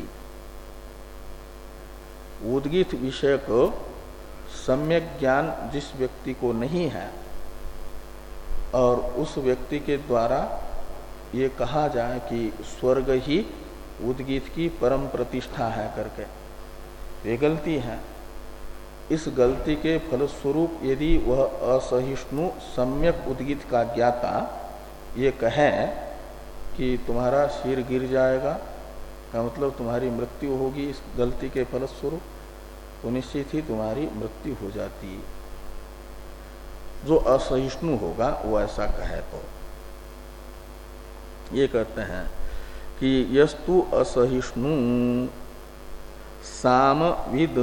उद्गीत विषयक सम्यक ज्ञान जिस व्यक्ति को नहीं है और उस व्यक्ति के द्वारा ये कहा जाए कि स्वर्ग ही उद्गीत की परम प्रतिष्ठा है करके, ये गलती है। इस गलती के फलस्वरूप यदि वह असहिष्णु सम्यक उद्गीत का ज्ञाता ये कहें कि तुम्हारा सिर गिर जाएगा, का मतलब तुम्हारी मृत्यु होगी इस गलती के फलस्वरूप, तो निश्चित ही तुम्हारी मृत्यु हो जाती। जो असहिष्णु होगा वो ऐसा कहे तो ये कहते हैं कि यस्तु असहिष्णु सामविद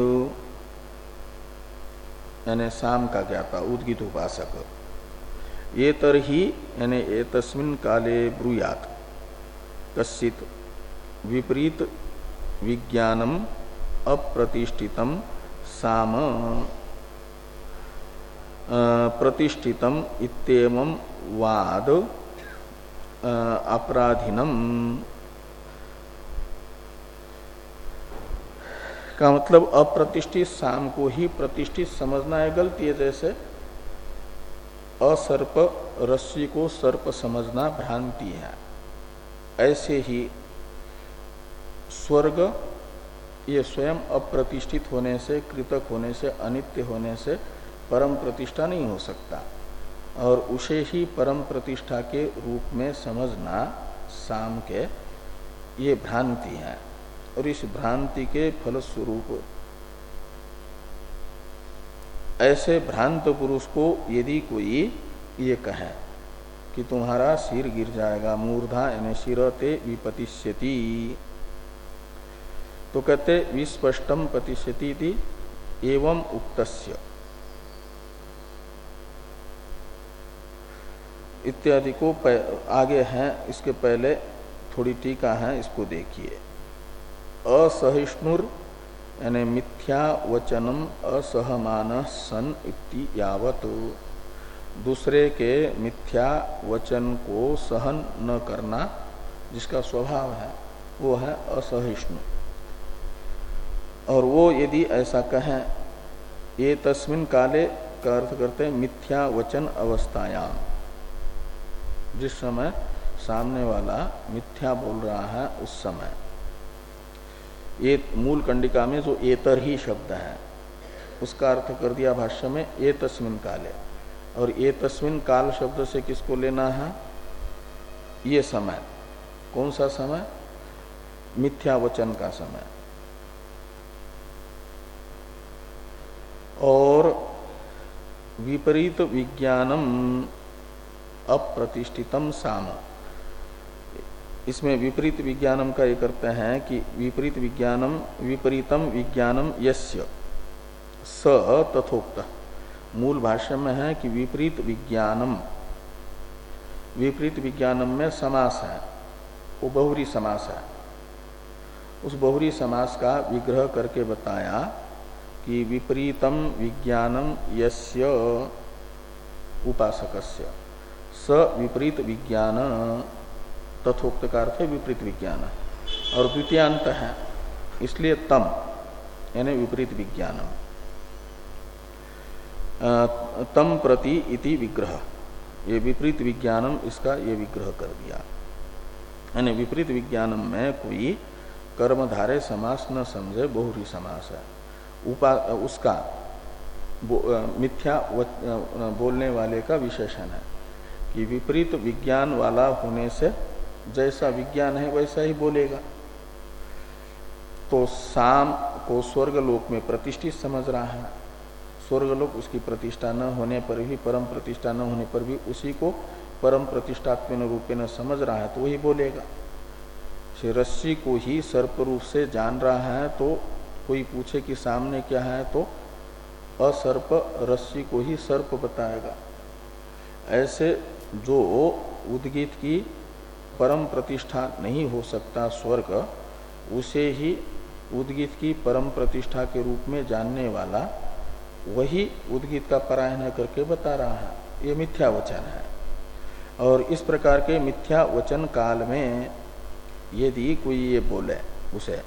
यानी साम का ज्ञाता उद्गीत उपासक, ये तरही यानी एतस्मिन् काले ब्रूयात कश्चित् विपरीत विज्ञानम अप्रतिष्ठितम साम प्रतिष्ठितम इत्येवं वाद अपराधिनम का मतलब अप्रतिष्ठित साम को ही प्रतिष्ठित समझना है गलती है। जैसे असर्प रस्सी को सर्प समझना भ्रांति है, ऐसे ही स्वर्ग ये स्वयं अप्रतिष्ठित होने से, कृतक होने से, अनित्य होने से परम प्रतिष्ठा नहीं हो सकता, और उसे ही परम प्रतिष्ठा के रूप में समझना साम के ये भ्रांति है। और इस भ्रांति के फलस्वरूप ऐसे भ्रांत पुरुष को यदि कोई ये कहे कि तुम्हारा सिर गिर जाएगा, मूर्धा यानी शिरते विपतिष्यति, तो कहते विस्पष्टम पतिष्यति थी एवं उक्तस्य इत्यादि को आगे हैं। इसके पहले थोड़ी टीका है, इसको देखिए। असहिष्णुर यानी मिथ्या वचनम असहमान सन इति यावत, दूसरे के मिथ्या वचन को सहन न करना जिसका स्वभाव है वो है असहिष्णु। और वो यदि ऐसा कहें, ये तस्मिन काले का अर्थ करते हैं मिथ्या वचन अवस्थायाम, जिस समय सामने वाला मिथ्या बोल रहा है उस समय। ये मूल कंडिका में जो एतर ही शब्द है उसका अर्थ कर दिया भाष्य में ये तस्मिन काले, और ये तस्मिन काल शब्द से किसको लेना है? ये समय। कौन सा समय? मिथ्या वचन का समय। और विपरीत विज्ञानम अप्रतिष्ठितम साम, इसमें विपरीत विज्ञानम का ये करते हैं कि विपरीत विज्ञानम विपरीतम विज्ञानम यस्य स तथोक्त। मूल भाष्य में है कि विपरीत विज्ञानम, विपरीत विज्ञानम में समास है, वो बहुरी समास है। उस बहुरी समास का विग्रह करके बताया कि विपरीतम विज्ञानम यस्य उपासकस्य स विपरीत विज्ञान तथोक्त का अर्थ है विपरीत विज्ञान, और द्वितीयांत है इसलिए तम यानी विपरीत विज्ञान, तम प्रति इति विग्रह, ये विपरीत विज्ञानम इसका ये विग्रह कर दिया। यानी विपरीत विज्ञानम में कोई कर्मधारय समास न समझे, बहुरी समास है। उपा उसका बो, मिथ्या बोलने वाले का विशेषण है कि विपरीत विज्ञान वाला होने से जैसा विज्ञान है वैसा ही बोलेगा। तो साम को स्वर्गलोक में प्रतिष्ठित समझ रहा है, स्वर्गलोक उसकी प्रतिष्ठा न होने पर भी, परम प्रतिष्ठा न होने पर भी उसी को परम प्रतिष्ठात्मन रूपेण समझ रहा है, तो वही बोलेगा। रस्सी को ही सर्प रूप से जान रहा है, तो कोई पूछे कि सामने क्या है, तो असर्प रस्सी को ही सर्प बताएगा। ऐसे जो उद्गीत की परम प्रतिष्ठा नहीं हो सकता स्वर्ग, उसे ही उद्गीत की परम प्रतिष्ठा के रूप में जानने वाला वही उद्गीत का परायण करके बता रहा है। ये मिथ्या वचन है। और इस प्रकार के मिथ्या वचन काल में यदि कोई ये बोले उसे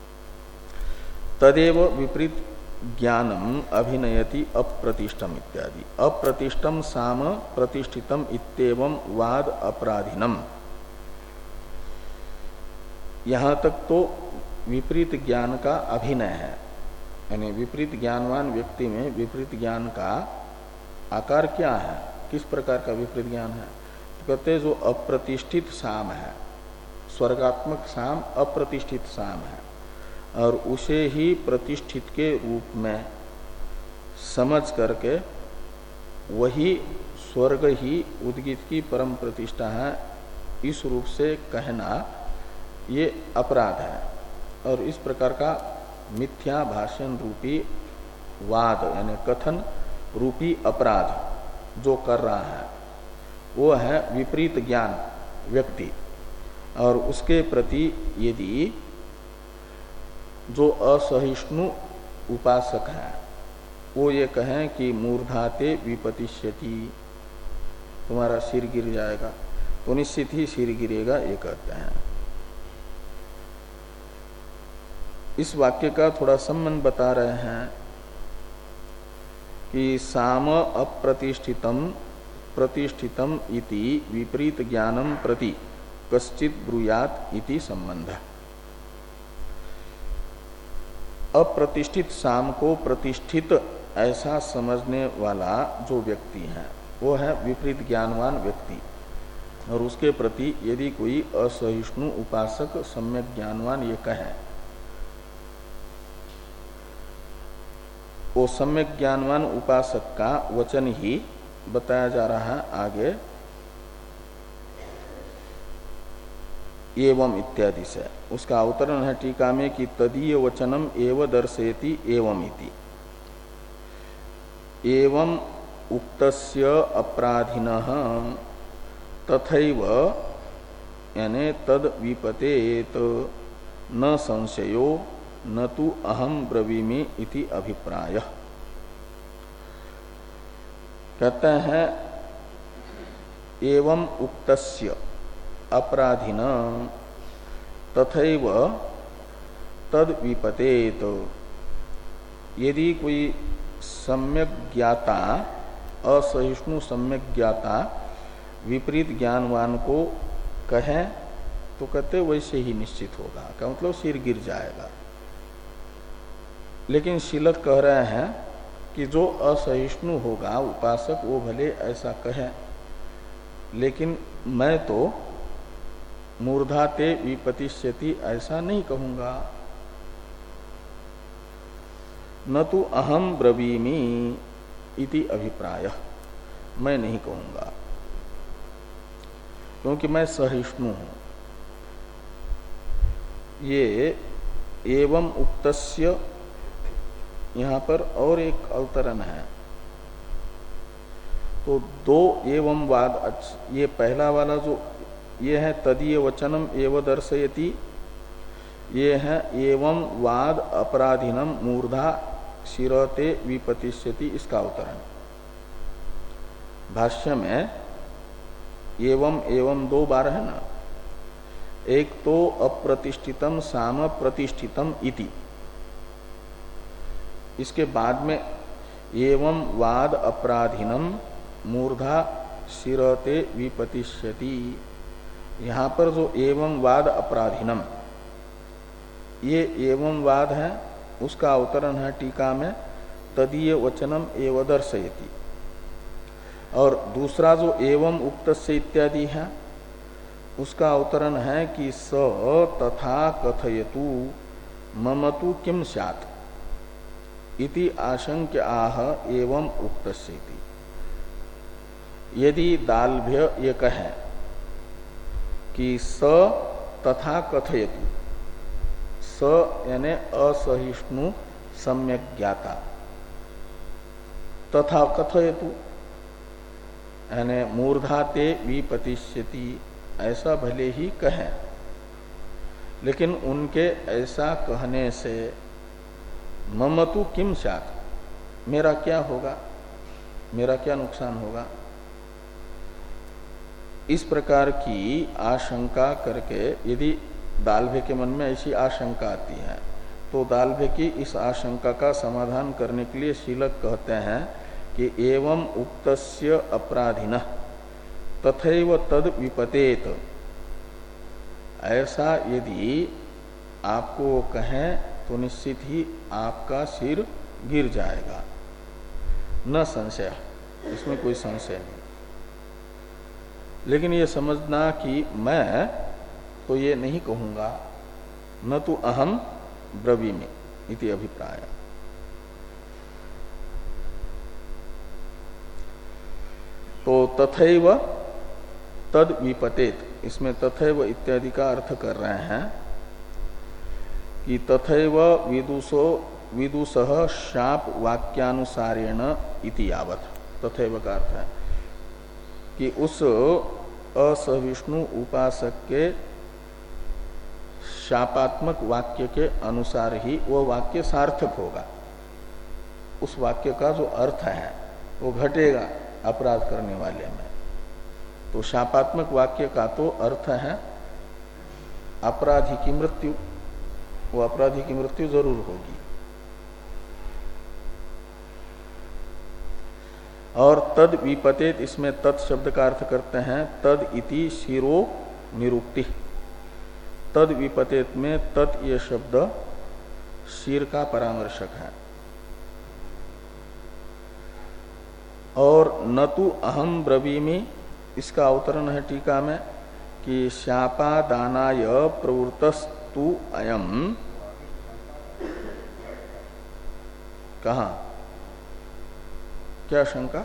तदेव विपरीत ज्ञानम अभिनयति अप्रतिष्ठम इत्यादि। अप्रतिष्ठम साम प्रतिष्ठितम इत्येवं वाद अपराधिनम। यहां तक तो विपरीत ज्ञान का अभिनय है, यानी विपरीत ज्ञानवान व्यक्ति में विपरीत ज्ञान का आकार क्या है, किस प्रकार का विपरीत ज्ञान है? तो कहते हैं जो अप्रतिष्ठित साम है, स्वर्गात्मक साम अप्रतिष्ठित साम है, और उसे ही प्रतिष्ठित के रूप में समझ करके वही स्वर्ग ही उद्गीत की परम प्रतिष्ठा है, इस रूप से कहना ये अपराध है। और इस प्रकार का मिथ्या भाषण रूपी वाद यानी कथन रूपी अपराध जो कर रहा है वो है विपरीत ज्ञान व्यक्ति। और उसके प्रति यदि जो असहिष्णु उपासक है वो ये कहें कि मूर्धाते विपतिष्यति, तुम्हारा सिर गिर जाएगा, तो निश्चित ही सिर गिरेगा, ये कहते हैं। इस वाक्य का थोड़ा संबंध बता रहे हैं कि साम अप्रतिष्ठितम प्रतिष्ठितम इति विपरीत ज्ञानम प्रति कश्चित ब्रूयात इति संबंध। अप्रतिष्ठित साम को प्रतिष्ठित ऐसा समझने वाला जो व्यक्ति है वो है विपरीत ज्ञानवान व्यक्ति, और उसके प्रति यदि कोई असहिष्णु उपासक सम्यक ज्ञानवान ये कहे, वो सम्यक ज्ञानवान उपासक का वचन ही बताया जा रहा है आगे एवं इत्यादि से। उसका अवतरण है टीका में कि तदीय वचनम एव दर्शयति एवं इति। एवं उक्तस्य अपराधिनः तथैव यानी तद विपतेत न संशयो न तु अहम ब्रवीमि इति अभिप्राय। कहते हैं एवं उक्तस्य अपराधिन तथैव तद विपतेत, यदि कोई सम्यक ज्ञाता असहिष्णु सम्यक ज्ञाता विपरीत ज्ञानवान को कहे तो कहते वैसे ही निश्चित होगा, का मतलब सिर गिर जाएगा। लेकिन शीलक कह रहे हैं कि जो असहिष्णु होगा उपासक वो भले ऐसा कहे, लेकिन मैं तो मूर्धा ते विपतिष्यति ऐसा नहीं कहूंगा। न तो अहम ब्रवीमि इति अभिप्राय, मैं नहीं कहूंगा क्योंकि मैं सहिष्णु हूं। ये एवं उक्तस्य यहां पर और एक अवतरण है, तो दो एवं वाद, ये पहला वाला जो ये है तदीय वचनम एव दर्शयति, ये है एवं वाद अपराधिनम मूर्धा शिरते विपतिष्यति, इसका अवतरण। भाष्य में एवं एवं दो बार है ना, एक तो अप्रतिष्ठितम साम प्रतिष्ठितम इति, इसके बाद में एवं वाद अपराधिनम मूर्धा शिरते विपतिष्यति। यहां पर जो एवं वाद अपराधिनम, ये एवं वाद है, उसका अवतरण है टीका में तदीय वचनम एव दर्शयति। और दूसरा जो एवं उक्तस्य इत्यादि है उसका अवतरण है कि स तथा कथयतु ममतु किम स्यात् इति आशंक्य आह एवं उक्तस्य इति। यदि दाल्भ्य ये कहे कि स तथा कथयतु, स यानी असहिष्णु सम्यक ज्ञाता, तथा कथयतु यानी मूर्धा ते विपतिष्यति, ऐसा भले ही कहे, लेकिन उनके ऐसा कहने से ममतु किम स्यात्, मेरा क्या होगा, मेरा क्या नुकसान होगा, इस प्रकार की आशंका करके यदि दाल्भ्य के मन में ऐसी आशंका आती है तो दाल्भ्य की इस आशंका का समाधान करने के लिए शीलक कहते हैं कि एवं उक्तस्य अपराधिनः तथैव तद विपतेत, ऐसा यदि आपको कहें तो निश्चित ही आपका सिर गिर जाएगा, न संशय, इसमें कोई संशय नहीं। लेकिन ये समझना कि मैं तो ये नहीं कहूंगा, न तो अहम ब्रवीमि इति अभिप्राय। तो तथैव तद विपतेत, इसमें तथैव इत्यादि का अर्थ कर रहे हैं कि तथैव विदुषो विदुषः शाप वाक्यानुसारेण इति यावत्, तथैव का अर्थ है कि उस असहिष्णु उपासक के शापात्मक वाक्य के अनुसार ही वो वाक्य सार्थक होगा, उस वाक्य का जो अर्थ है वो घटेगा अपराध करने वाले में। तो शापात्मक वाक्य का तो अर्थ है अपराधी की मृत्यु, वो अपराधी की मृत्यु जरूर होगी। और तद विपतेत, इसमें तत् शब्द का अर्थ करते हैं तद इति शिरो निरुक्ति। तद विपतेत में तत् ये शब्द शिर का परामर्शक है। और न तु अहम ब्रवीमि, इसका अवतरण है टीका में कि शापादानाय प्रवृत्तस्तु अयम, कहाँ क्या शंका?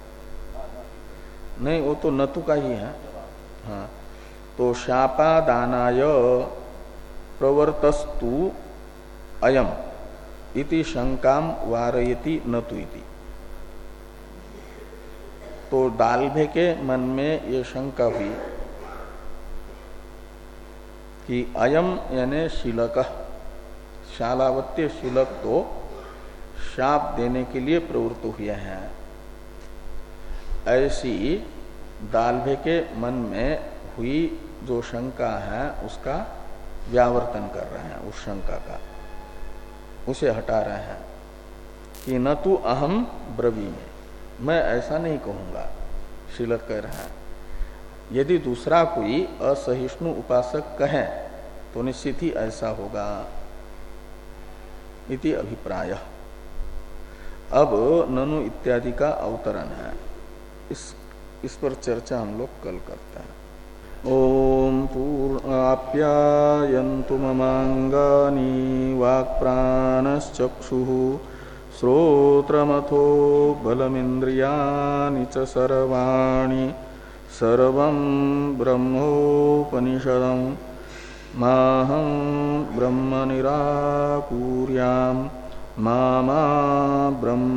नहीं, वो तो नतु का ही है। हाँ, तो शापादानाय प्रवर्तस्तु अयम इति शंकाम वारयति नतु इति। तो दाल्भे के मन में ये शंका हुई कि अयम यानी शीलक, शालावत्य शीलक तो शाप देने के लिए प्रवृत्त हुए हैं। ऐसी दाल्भे के मन में हुई जो शंका है उसका व्यावर्तन कर रहे हैं, उस शंका का उसे हटा रहे हैं कि न तु अहम ब्रवीमि, मैं ऐसा नहीं कहूंगा, शीलक कह रहा है। यदि दूसरा कोई असहिष्णु उपासक कहे तो निश्चित ही ऐसा होगा, इति अभिप्राय। अब ननु इत्यादि का अवतरण है, इस इस पर चर्चा हम लोग कल करते हैं। ओम पूर्णाप्यायन्तु ममांगानि वाक्प्राणश्चक्षुः श्रोत्रमथो बलमिन्द्रियाणि च सर्वाणि सर्वं ब्रह्मोपनिषदं माहं ब्रह्म निराकुर्याम् मा मा ब्रह्म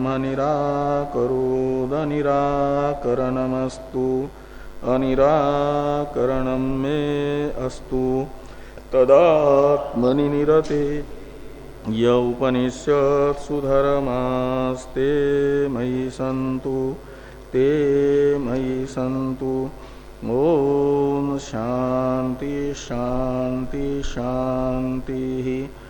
निराकरोदनिराकरणमस्तु अनिराकरणं मे अस्तु तदात्मनि निरते य उपनिषत्सु धर्मास्ते मयि सन्तु ते मयि सन्तु। ओम शांति शांति शांति।